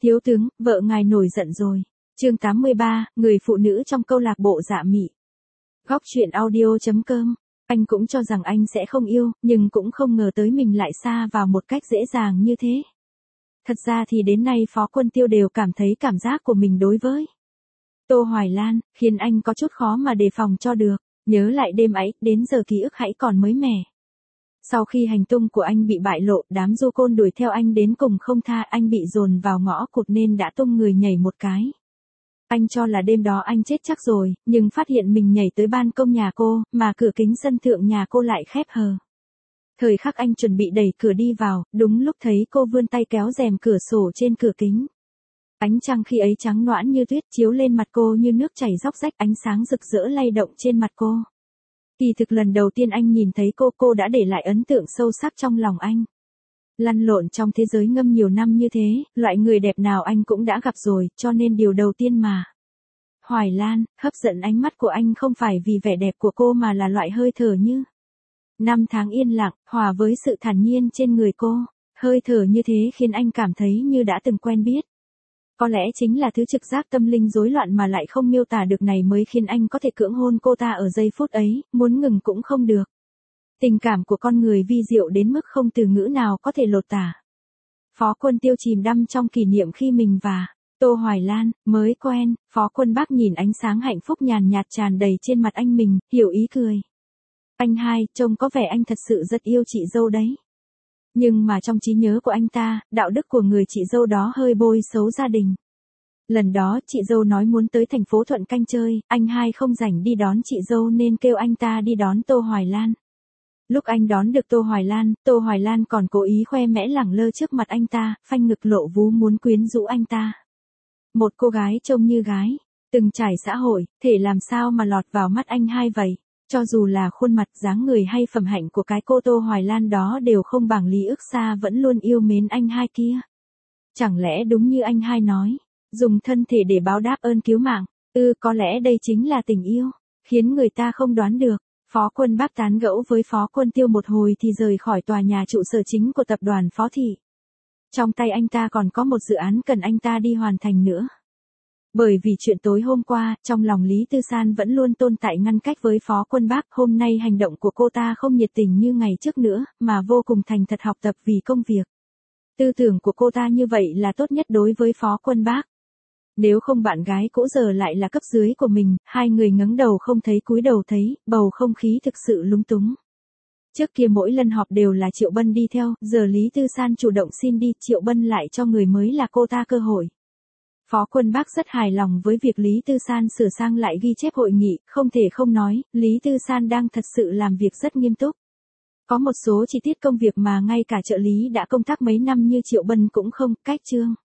Thiếu tướng, vợ ngài nổi giận rồi. Chương 83, người phụ nữ trong câu lạc bộ dạ mị. Góc truyện audio.com. Anh cũng cho rằng anh sẽ không yêu, nhưng cũng không ngờ tới mình lại xa vào một cách dễ dàng như thế. Thật ra thì đến nay Phó Quân Tiêu đều cảm thấy cảm giác của mình đối với Tô Hoài Lan, khiến anh có chút khó mà đề phòng cho được. Nhớ lại đêm ấy, đến giờ ký ức hãy còn mới mẻ. Sau khi hành tung của anh bị bại lộ, đám du côn đuổi theo anh đến cùng không tha, anh bị dồn vào ngõ cụt nên đã tung người nhảy một cái. Anh cho là đêm đó anh chết chắc rồi, nhưng phát hiện mình nhảy tới ban công nhà cô, mà cửa kính sân thượng nhà cô lại khép hờ. Thời khắc anh chuẩn bị đẩy cửa đi vào, đúng lúc thấy cô vươn tay kéo rèm cửa sổ trên cửa kính. Ánh trăng khi ấy trắng nõn như tuyết chiếu lên mặt cô như nước chảy róc rách, ánh sáng rực rỡ lay động trên mặt cô. Kỳ thực lần đầu tiên anh nhìn thấy cô đã để lại ấn tượng sâu sắc trong lòng anh. Lăn lộn trong thế giới ngâm nhiều năm như thế, loại người đẹp nào anh cũng đã gặp rồi, cho nên điều đầu tiên mà Hoài Lan hấp dẫn ánh mắt của anh không phải vì vẻ đẹp của cô mà là loại hơi thở như năm tháng yên lặng, hòa với sự thản nhiên trên người cô. Hơi thở như thế khiến anh cảm thấy như đã từng quen biết. Có lẽ chính là thứ trực giác tâm linh rối loạn mà lại không miêu tả được này mới khiến anh có thể cưỡng hôn cô ta ở giây phút ấy, muốn ngừng cũng không được. Tình cảm của con người vi diệu đến mức không từ ngữ nào có thể lột tả. Phó Quân Tiêu chìm đắm trong kỷ niệm khi mình và Tô Hoài Lan mới quen. Phó Quân Bác nhìn ánh sáng hạnh phúc nhàn nhạt tràn đầy trên mặt anh mình, hiểu ý cười. Anh hai, trông có vẻ anh thật sự rất yêu chị dâu đấy. Nhưng mà trong trí nhớ của anh ta, đạo đức của người chị dâu đó hơi bôi xấu gia đình. Lần đó chị dâu nói muốn tới thành phố Thuận Canh chơi, anh hai không rảnh đi đón chị dâu nên kêu anh ta đi đón Tô Hoài Lan. Lúc anh đón được Tô Hoài Lan còn cố ý khoe mẽ lẳng lơ trước mặt anh ta, phanh ngực lộ vú muốn quyến rũ anh ta. Một cô gái trông như gái, từng trải xã hội, thể làm sao mà lọt vào mắt anh hai vậy? Cho dù là khuôn mặt, dáng người hay phẩm hạnh của cái cô Tô Hoài Lan đó đều không bằng Lý Ức Sa vẫn luôn yêu mến anh hai kia. Chẳng lẽ đúng như anh hai nói, dùng thân thể để báo đáp ơn cứu mạng? Có lẽ đây chính là tình yêu, khiến người ta không đoán được. Phó Quân Bác tán gẫu với Phó Quân Tiêu một hồi thì rời khỏi tòa nhà trụ sở chính của tập đoàn Phó Thị. Trong tay anh ta còn có một dự án cần anh ta đi hoàn thành nữa. Bởi vì chuyện tối hôm qua, trong lòng Lý Tư San vẫn luôn tồn tại ngăn cách với Phó Quân Bác. Hôm nay hành động của cô ta không nhiệt tình như ngày trước nữa, mà vô cùng thành thật học tập vì công việc. Tư tưởng của cô ta như vậy là tốt nhất đối với Phó Quân Bác. Nếu không bạn gái cũ giờ lại là cấp dưới của mình, hai người ngẩng đầu không thấy cúi đầu thấy, bầu không khí thực sự lúng túng. Trước kia mỗi lần họp đều là Triệu Bân đi theo, giờ Lý Tư San chủ động xin đi, Triệu Bân lại cho người mới là cô ta cơ hội. Phó Quân Bác rất hài lòng với việc Lý Tư San sửa sang lại ghi chép hội nghị, không thể không nói, Lý Tư San đang thật sự làm việc rất nghiêm túc. Có một số chi tiết công việc mà ngay cả trợ lý đã công tác mấy năm như Triệu Bân cũng không, cách chương.